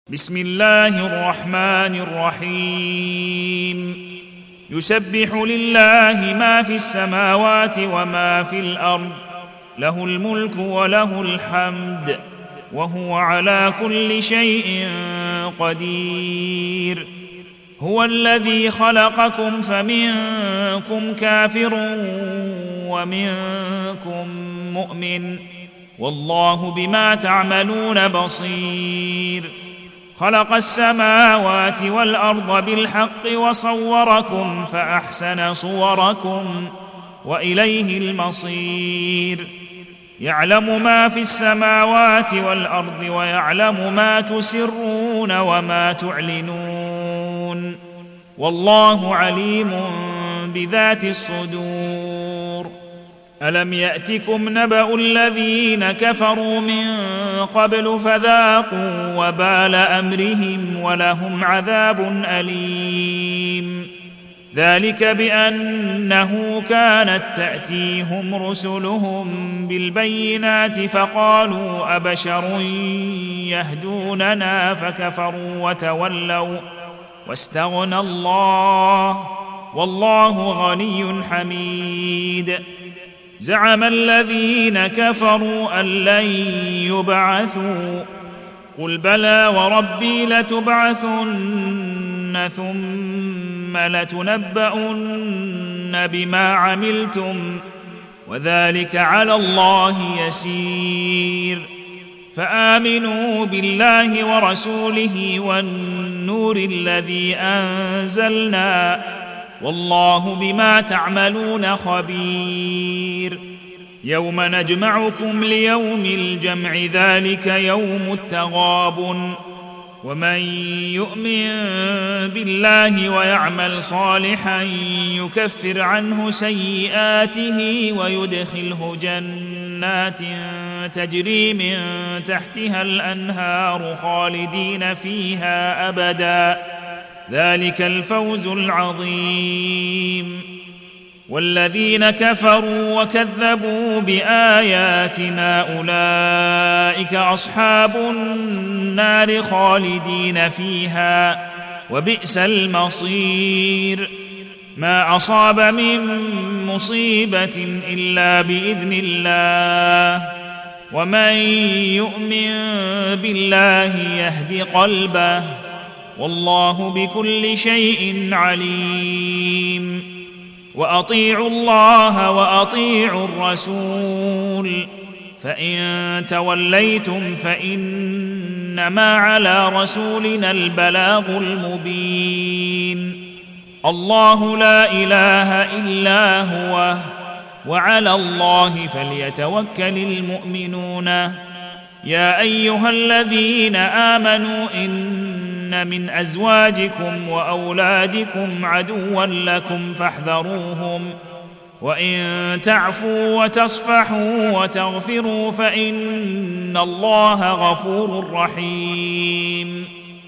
بسم الله الرحمن الرحيم يسبح لله ما في السماوات وما في الأرض له الملك وله الحمد وهو على كل شيء قدير هو الذي خلقكم فمنكم كافر ومنكم مؤمن والله بما تعملون بصير خلق السماوات والأرض بالحق وصوركم فأحسن صوركم وإليه المصير يعلم ما في السماوات والأرض ويعلم ما تسرون وما تعلنون والله عليم بذات الصدور ألم يأتكم نبأ الذين كفروا من قبل فذاقوا وبال أمرهم ولهم عذاب أليم ذلك بأنه كانت تأتيهم رسلهم بالبينات فقالوا أبشر يهدوننا فكفروا وتولوا واستغنى الله والله غني حميد زعم الذين كفروا أن لن يبعثوا قل بلى وربي لتبعثن ثم لتنبؤن بما عملتم وذلك على الله يسير فآمنوا بالله ورسوله والنور الذي أنزلنا والله بما تعملون خبير يوم نجمعكم ليوم الجمع ذلك يوم التغابن ومن يؤمن بالله ويعمل صالحا يكفر عنه سيئاته ويدخله جنات تجري من تحتها الأنهار خالدين فيها أبدا ذلك الفوز العظيم والذين كفروا وكذبوا بآياتنا أولئك أصحاب النار خالدين فيها وبئس المصير ما أصاب من مصيبة إلا بإذن الله ومن يؤمن بالله يهد قلبه والله بكل شيء عليم وأطيعوا الله وأطيعوا الرسول فإن توليتم فإنما على رسولنا البلاغ المبين الله لا إله إلا هو وعلى الله فليتوكل المؤمنون يا أيها الذين آمنوا إن من أزواجكم وأولادكم عدوا لكم فاحذروهم وإن تعفوا وتصفحوا وتغفروا فإن الله غفور رحيم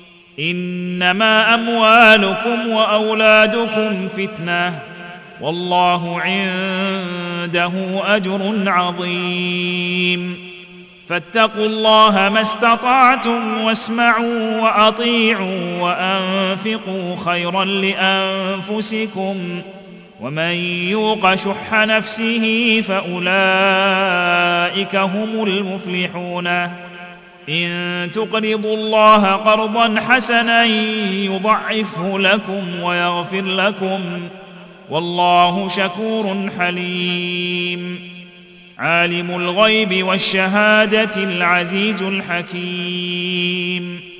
إنما أموالكم وأولادكم فتنة والله عنده أجر عظيم فاتقوا الله ما استطعتم واسمعوا وأطيعوا وأنفقوا خيرا لأنفسكم ومن يوق شح نفسه فأولئك هم المفلحون إن تقرضوا الله قرضا حسنا يضعفه لكم ويغفر لكم والله شكور حليم عالم الغيب والشهادة العزيز الحكيم